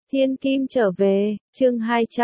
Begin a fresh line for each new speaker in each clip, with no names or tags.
Thiên Kim trở về, chương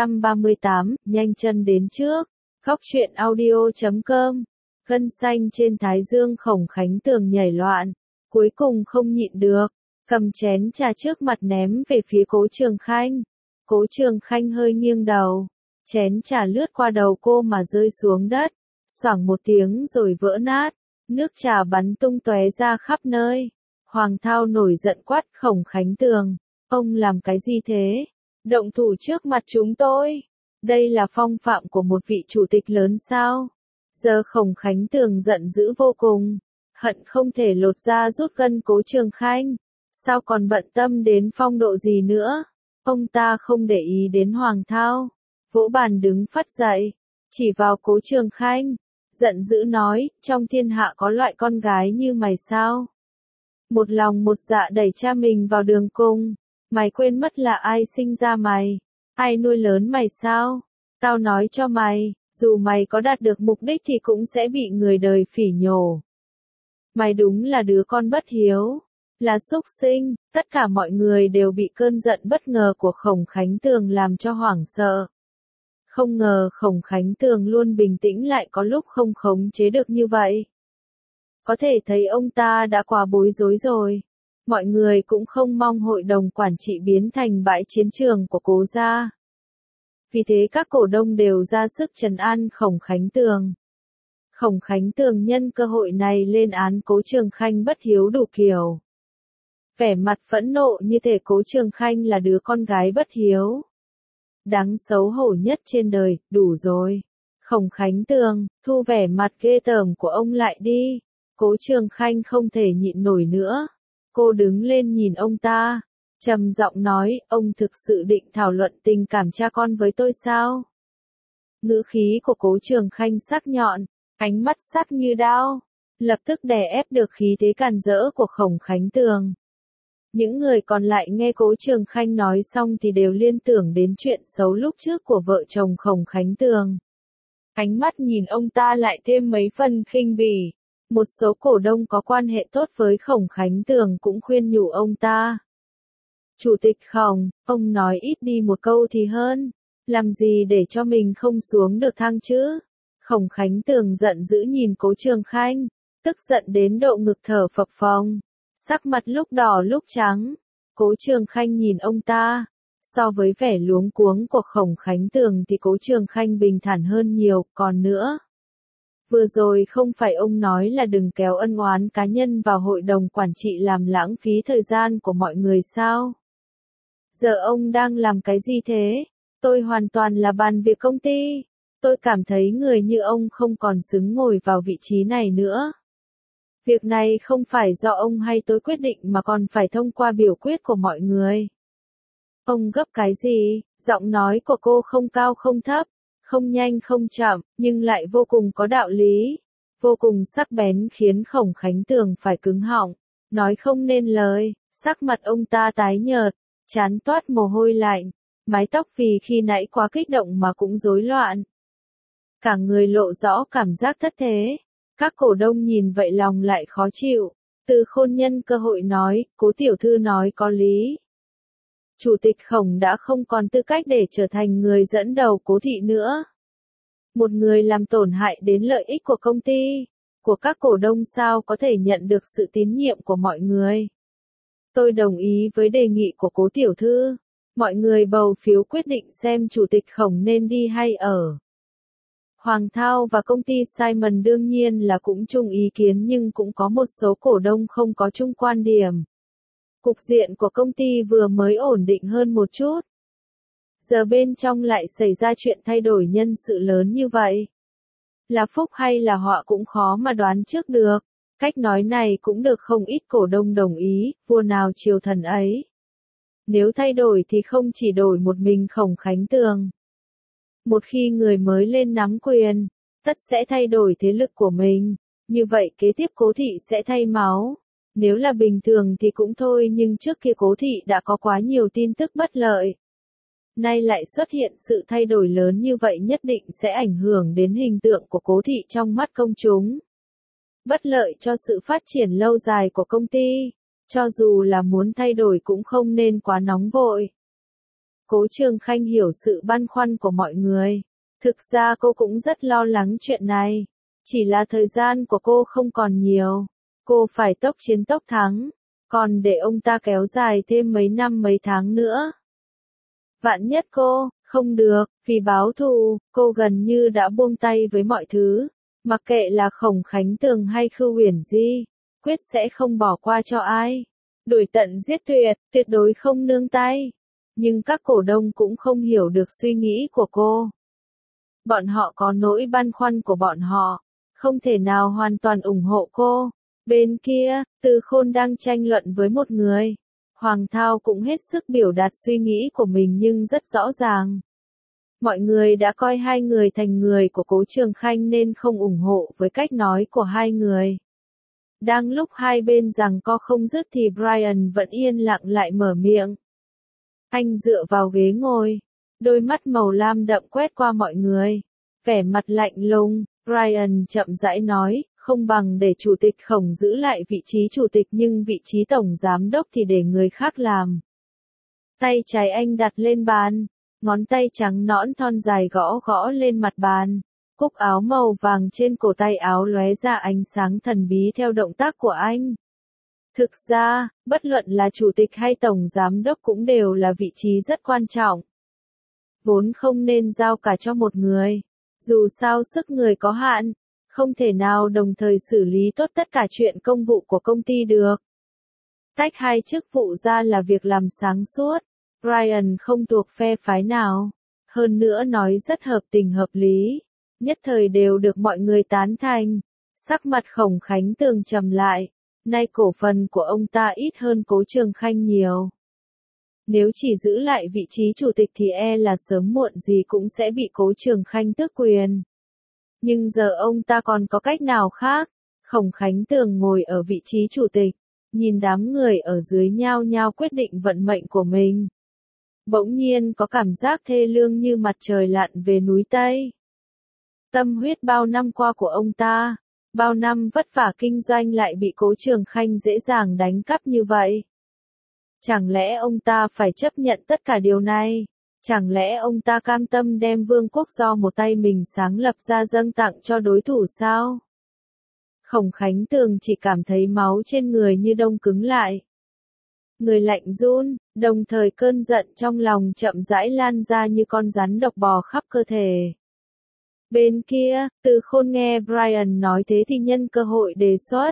238, nhanh chân đến trước. Góc truyện audio.com. Gân xanh trên thái dương Khổng Khánh Tường nhảy loạn, cuối cùng không nhịn được, cầm chén trà trước mặt ném về phía Cố Trường Khanh. Cố Trường Khanh hơi nghiêng đầu, chén trà lướt qua đầu cô mà rơi xuống đất, xoảng một tiếng rồi vỡ nát, nước trà bắn tung tóe ra khắp nơi. Hoàng Thao nổi giận quát Khổng Khánh Tường, ông làm cái gì thế? Động thủ trước mặt chúng tôi. Đây là phong phạm của một vị chủ tịch lớn sao? Giờ Khổng Khánh Tường giận dữ vô cùng, hận không thể lột da rút gân Cố Trường Khanh. Sao còn bận tâm đến phong độ gì nữa? Ông ta không để ý đến Hoàng Thao, vỗ bàn đứng phắt dậy, chỉ vào Cố Trường Khanh, giận dữ nói, trong thiên hạ có loại con gái như mày sao? Một lòng một dạ đẩy cha mình vào đường cùng, mày quên mất là ai sinh ra mày, ai nuôi lớn mày sao? Tao nói cho mày, dù mày có đạt được mục đích thì cũng sẽ bị người đời phỉ nhổ. Mày đúng là đứa con bất hiếu, là súc sinh. Tất cả mọi người đều bị cơn giận bất ngờ của Khổng Khánh Tường làm cho hoảng sợ. Không ngờ Khổng Khánh Tường luôn bình tĩnh lại có lúc không khống chế được như vậy. Có thể thấy ông ta đã quá bối rối rồi. Mọi người cũng không mong hội đồng quản trị biến thành bãi chiến trường của Cố gia. Vì thế các cổ đông đều ra sức trấn an Khổng Khánh Tường. Khổng Khánh Tường nhân cơ hội này lên án Cố Trường Khanh bất hiếu đủ kiểu. Vẻ mặt phẫn nộ như thể Cố Trường Khanh là đứa con gái bất hiếu. Đáng xấu hổ nhất trên đời, đủ rồi. Khổng Khánh Tường, thu vẻ mặt ghê tởm của ông lại đi. Cố Trường Khanh không thể nhịn nổi nữa. Cô đứng lên nhìn ông ta, trầm giọng nói, ông thực sự định thảo luận tình cảm cha con với tôi sao? Ngữ khí của Cố Trường Khanh sắc nhọn, ánh mắt sắc như đao, lập tức đè ép được khí thế càn rỡ của Khổng Khánh Tường. Những người còn lại nghe Cố Trường Khanh nói xong thì đều liên tưởng đến chuyện xấu lúc trước của vợ chồng Khổng Khánh Tường. Ánh mắt nhìn ông ta lại thêm mấy phần khinh bỉ. Một số cổ đông có quan hệ tốt với Khổng Khánh Tường cũng khuyên nhủ ông ta. Chủ tịch Khổng, ông nói ít đi một câu thì hơn, làm gì để cho mình không xuống được thang chứ? Khổng Khánh Tường giận dữ nhìn Cố Trường Khanh, tức giận đến độ ngực thở phập phồng, sắc mặt lúc đỏ lúc trắng. Cố Trường Khanh nhìn ông ta, so với vẻ luống cuống của Khổng Khánh Tường thì Cố Trường Khanh bình thản hơn nhiều. Còn nữa, vừa rồi không phải ông nói là đừng kéo ân oán cá nhân vào hội đồng quản trị làm lãng phí thời gian của mọi người sao? Giờ ông đang làm cái gì thế? Tôi hoàn toàn là bàn việc công ty. Tôi cảm thấy người như ông không còn xứng ngồi vào vị trí này nữa. Việc này không phải do ông hay tôi quyết định mà còn phải thông qua biểu quyết của mọi người. Ông gấp cái gì? Giọng nói của cô không cao không thấp, không nhanh không chậm, nhưng lại vô cùng có đạo lý, vô cùng sắc bén khiến Khổng Khánh Tường phải cứng họng, nói không nên lời. Sắc mặt ông ta tái nhợt, trán toát mồ hôi lạnh, mái tóc vì khi nãy quá kích động mà cũng rối loạn. Cả người lộ rõ cảm giác thất thế. Các cổ đông nhìn vậy lòng lại khó chịu. Từ Khôn nhân cơ hội nói, Cố tiểu thư nói có lý. Chủ tịch Khổng đã không còn tư cách để trở thành người dẫn đầu Cố thị nữa. Một người làm tổn hại đến lợi ích của công ty, của các cổ đông sao có thể nhận được sự tín nhiệm của mọi người. Tôi đồng ý với đề nghị của Cố tiểu thư. Mọi người bầu phiếu quyết định xem chủ tịch Khổng nên đi hay ở. Hoàng Thao và công ty Simon đương nhiên là cũng chung ý kiến, nhưng cũng có một số cổ đông không có chung quan điểm. Cục diện của công ty vừa mới ổn định hơn một chút. Giờ bên trong lại xảy ra chuyện thay đổi nhân sự lớn như vậy. Là phúc hay là họa cũng khó mà đoán trước được. Cách nói này cũng được không ít cổ đông đồng ý, vua nào triều thần ấy. Nếu thay đổi thì không chỉ đổi một mình Khổng Khánh Tường. Một khi người mới lên nắm quyền, tất sẽ thay đổi thế lực của mình. Như vậy kế tiếp Cố thị sẽ thay máu. Nếu là bình thường thì cũng thôi, nhưng trước kia Cố thị đã có quá nhiều tin tức bất lợi. Nay lại xuất hiện sự thay đổi lớn như vậy nhất định sẽ ảnh hưởng đến hình tượng của Cố thị trong mắt công chúng. Bất lợi cho sự phát triển lâu dài của công ty. Cho dù là muốn thay đổi cũng không nên quá nóng vội. Cố Trường Khanh hiểu sự băn khoăn của mọi người. Thực ra cô cũng rất lo lắng chuyện này. Chỉ là thời gian của cô không còn nhiều. Cô phải tốc chiến tốc thắng. Còn để ông ta kéo dài thêm mấy năm mấy tháng nữa. Vạn nhất cô, không được, vì báo thù, cô gần như đã buông tay với mọi thứ. Mặc kệ là Khổng Khánh Tường hay Khưu Uyển Di, quyết sẽ không bỏ qua cho ai. Đuổi tận giết tuyệt, tuyệt đối không nương tay. Nhưng các cổ đông cũng không hiểu được suy nghĩ của cô. Bọn họ có nỗi băn khoăn của bọn họ, không thể nào hoàn toàn ủng hộ cô. Bên kia, Từ Khôn đang tranh luận với một người. Hoàng Thao cũng hết sức biểu đạt suy nghĩ của mình nhưng rất rõ ràng. Mọi người đã coi hai người thành người của Cố Trường Khanh nên không ủng hộ với cách nói của hai người. Đang lúc hai bên giằng co không dứt thì Brian vẫn yên lặng lại mở miệng. Anh dựa vào ghế ngồi, đôi mắt màu lam đậm quét qua mọi người. Vẻ mặt lạnh lùng, Brian chậm rãi nói, không bằng để chủ tịch Khổng giữ lại vị trí chủ tịch nhưng vị trí tổng giám đốc thì để người khác làm. Tay trái anh đặt lên bàn, ngón tay trắng nõn thon dài gõ gõ lên mặt bàn. Cúc áo màu vàng trên cổ tay áo lóe ra ánh sáng thần bí theo động tác của anh. Thực ra, bất luận là chủ tịch hay tổng giám đốc cũng đều là vị trí rất quan trọng. Vốn không nên giao cả cho một người. Dù sao sức người có hạn, không thể nào đồng thời xử lý tốt tất cả chuyện công vụ của công ty được. Tách hai chức vụ ra là việc làm sáng suốt. Brian không thuộc phe phái nào. Hơn nữa nói rất hợp tình hợp lý. Nhất thời đều được mọi người tán thành. Sắc mặt Khổng Khánh Tường trầm lại. Nay cổ phần của ông ta ít hơn Cố Trường Khanh nhiều. Nếu chỉ giữ lại vị trí chủ tịch thì là sớm muộn gì cũng sẽ bị Cố Trường Khanh tước quyền. Nhưng giờ ông ta còn có cách nào khác? Khổng Khánh Tường ngồi ở vị trí chủ tịch, nhìn đám người ở dưới nhao nhao quyết định vận mệnh của mình. Bỗng nhiên có cảm giác thê lương như mặt trời lặn về núi Tây. Tâm huyết bao năm qua của ông ta, bao năm vất vả kinh doanh lại bị Cố Trường Khanh dễ dàng đánh cắp như vậy. Chẳng lẽ ông ta phải chấp nhận tất cả điều này? Chẳng lẽ ông ta cam tâm đem vương quốc do một tay mình sáng lập ra dâng tặng cho đối thủ sao? Khổng Khánh Tường chỉ cảm thấy máu trên người như đông cứng lại. Người lạnh run, đồng thời cơn giận trong lòng chậm rãi lan ra như con rắn độc bò khắp cơ thể. Bên kia, Từ Khôn nghe Brian nói thế thì nhân cơ hội đề xuất.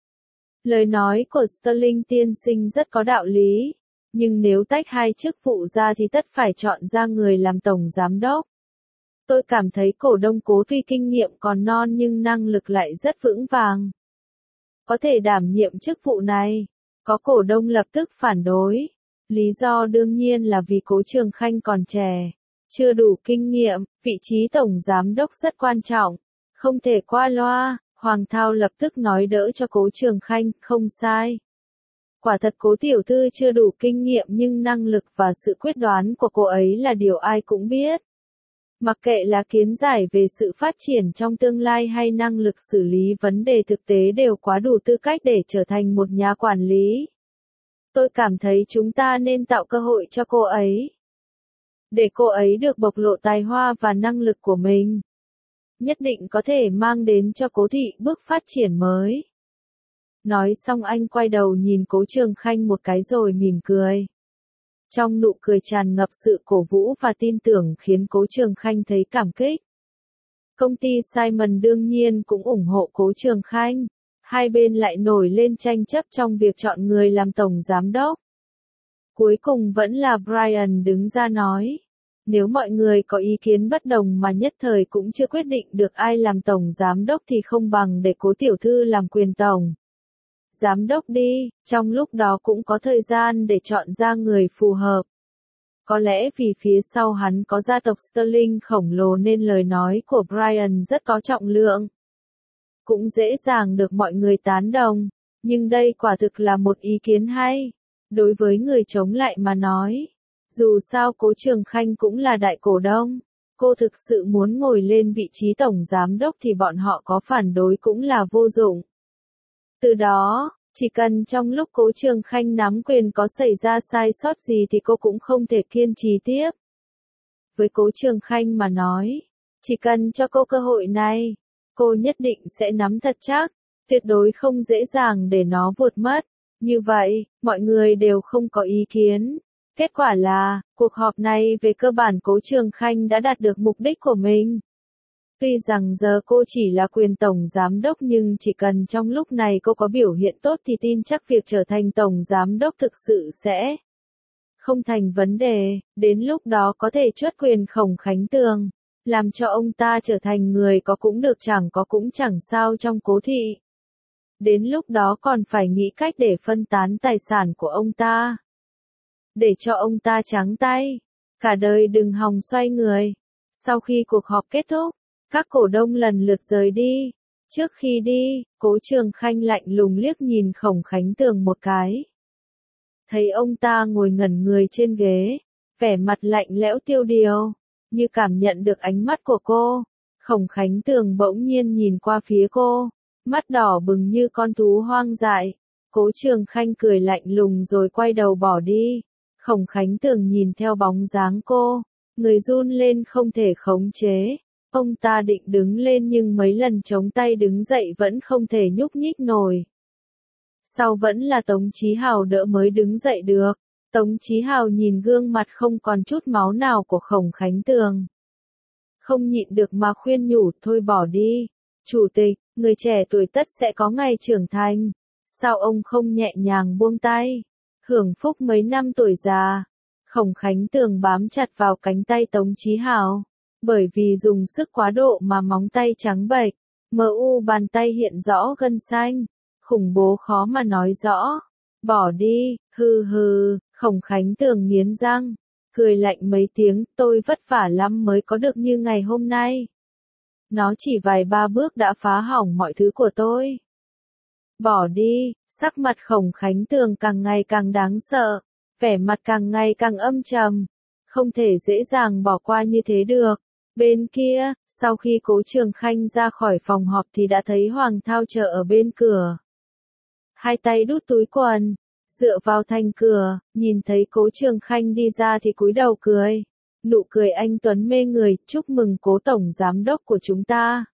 Lời nói của Sterling tiên sinh rất có đạo lý. Nhưng nếu tách hai chức vụ ra thì tất phải chọn ra người làm tổng giám đốc. Tôi cảm thấy cổ đông Cố tuy kinh nghiệm còn non nhưng năng lực lại rất vững vàng. Có thể đảm nhiệm chức vụ này. Có cổ đông lập tức phản đối. Lý do đương nhiên là vì Cố Trường Khanh còn trẻ. Chưa đủ kinh nghiệm, vị trí tổng giám đốc rất quan trọng. Không thể qua loa, Hoàng Thao lập tức nói đỡ cho Cố Trường Khanh, không sai. Quả thật Cố tiểu thư chưa đủ kinh nghiệm nhưng năng lực và sự quyết đoán của cô ấy là điều ai cũng biết. Mặc kệ là kiến giải về sự phát triển trong tương lai hay năng lực xử lý vấn đề thực tế đều quá đủ tư cách để trở thành một nhà quản lý. Tôi cảm thấy chúng ta nên tạo cơ hội cho cô ấy. Để cô ấy được bộc lộ tài hoa và năng lực của mình. Nhất định có thể mang đến cho Cố thị bước phát triển mới. Nói xong anh quay đầu nhìn Cố Trường Khanh một cái rồi mỉm cười. Trong nụ cười tràn ngập sự cổ vũ và tin tưởng khiến Cố Trường Khanh thấy cảm kích. Công ty Simon đương nhiên cũng ủng hộ Cố Trường Khanh. Hai bên lại nổi lên tranh chấp trong việc chọn người làm tổng giám đốc. Cuối cùng vẫn là Brian đứng ra nói. Nếu mọi người có ý kiến bất đồng mà nhất thời cũng chưa quyết định được ai làm tổng giám đốc thì không bằng để Cố tiểu thư làm quyền tổng giám đốc đi, trong lúc đó cũng có thời gian để chọn ra người phù hợp. Có lẽ vì phía sau hắn có gia tộc Sterling khổng lồ nên lời nói của Brian rất có trọng lượng. Cũng dễ dàng được mọi người tán đồng, nhưng đây quả thực là một ý kiến hay. Đối với người chống lại mà nói, dù sao Cố Trường Khanh cũng là đại cổ đông, cô thực sự muốn ngồi lên vị trí tổng giám đốc thì bọn họ có phản đối cũng là vô dụng. Từ đó, Chỉ cần trong lúc Cố Trường Khanh nắm quyền có xảy ra sai sót gì thì cô cũng không thể kiên trì tiếp. Với Cố Trường Khanh mà nói, chỉ cần cho cô cơ hội này, cô nhất định sẽ nắm thật chắc, tuyệt đối không dễ dàng để nó vụt mất. Như vậy, mọi người đều không có ý kiến. Kết quả là, cuộc họp này về cơ bản Cố Trường Khanh đã đạt được mục đích của mình. Tuy rằng giờ cô chỉ là quyền tổng giám đốc nhưng chỉ cần trong lúc này cô có biểu hiện tốt thì tin chắc việc trở thành tổng giám đốc thực sự sẽ không thành vấn đề, đến lúc đó có thể truất quyền Khổng Khánh Tường, làm cho ông ta trở thành người có cũng được chẳng có cũng chẳng sao trong Cố thị. Đến lúc đó còn phải nghĩ cách để phân tán tài sản của ông ta. Để cho ông ta trắng tay, cả đời đừng hòng xoay người. Sau khi cuộc họp kết thúc, các cổ đông lần lượt rời đi. Trước khi đi, Cố Trường Khanh lạnh lùng liếc nhìn Khổng Khánh Tường một cái. Thấy ông ta ngồi ngẩn người trên ghế, vẻ mặt lạnh lẽo tiêu điều, như cảm nhận được ánh mắt của cô. Khổng Khánh Tường bỗng nhiên nhìn qua phía cô, mắt đỏ bừng như con thú hoang dại. Cố Trường Khanh cười lạnh lùng rồi quay đầu bỏ đi. Khổng Khánh Tường nhìn theo bóng dáng cô, người run lên không thể khống chế. Ông ta định đứng lên nhưng mấy lần chống tay đứng dậy vẫn không thể nhúc nhích nổi. Sau vẫn là Tống Chí Hào đỡ mới đứng dậy được. Tống Chí Hào nhìn gương mặt không còn chút máu nào của Khổng Khánh Tường, không nhịn được mà khuyên nhủ, thôi bỏ đi. Chủ tịch, người trẻ tuổi tất sẽ có ngày trưởng thành. Sao ông không nhẹ nhàng buông tay, hưởng phúc mấy năm tuổi già? Khổng Khánh Tường bám chặt vào cánh tay Tống Chí Hào, bởi vì dùng sức quá độ mà móng tay trắng bệch, bàn tay hiện rõ gân xanh, khủng bố khó mà nói rõ. Bỏ đi, hừ hừ. Khổng Khánh Tường nghiến răng, cười lạnh mấy tiếng, tôi vất vả lắm mới có được như ngày hôm nay. Nó chỉ vài ba bước đã phá hỏng mọi thứ của tôi. Bỏ đi. Sắc mặt Khổng Khánh Tường càng ngày càng đáng sợ, vẻ mặt càng ngày càng âm trầm, không thể dễ dàng bỏ qua như thế được. Bên kia, sau khi Cố Trường Khanh ra khỏi phòng họp thì đã thấy Hoàng Thao chờ ở bên cửa. Hai tay đút túi quần, dựa vào thành cửa, nhìn thấy Cố Trường Khanh đi ra thì cúi đầu cười. Nụ cười anh tuấn mê người, chúc mừng Cố tổng giám đốc của chúng ta.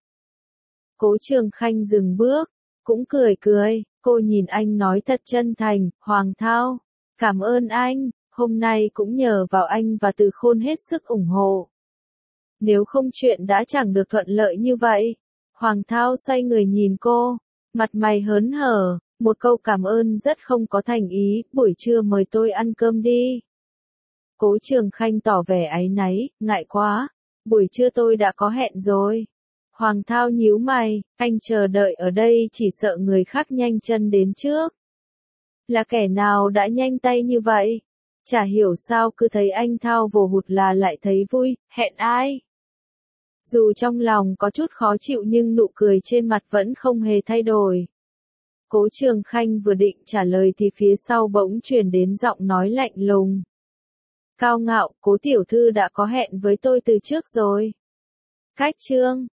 Cố Trường Khanh dừng bước, cũng cười cười, cô nhìn anh nói thật chân thành, Hoàng Thao, cảm ơn anh, hôm nay cũng nhờ vào anh và Từ Khôn hết sức ủng hộ. Nếu không chuyện đã chẳng được thuận lợi như vậy. Hoàng Thao xoay người nhìn cô, mặt mày hớn hở, một câu cảm ơn rất không có thành ý, buổi trưa mời tôi ăn cơm đi. Cố Trường Khanh tỏ vẻ áy náy, ngại quá, buổi trưa tôi đã có hẹn rồi. Hoàng Thao nhíu mày, anh chờ đợi ở đây chỉ sợ người khác nhanh chân đến trước. Là kẻ nào đã nhanh tay như vậy? Chả hiểu sao cứ thấy anh Thao vồ hụt là lại thấy vui, hẹn ai? Dù trong lòng có chút khó chịu nhưng nụ cười trên mặt vẫn không hề thay đổi. Cố Trường Khanh vừa định trả lời thì phía sau bỗng truyền đến giọng nói lạnh lùng. Cao Ngạo, Cố tiểu thư đã có hẹn với tôi từ trước rồi. Cách chương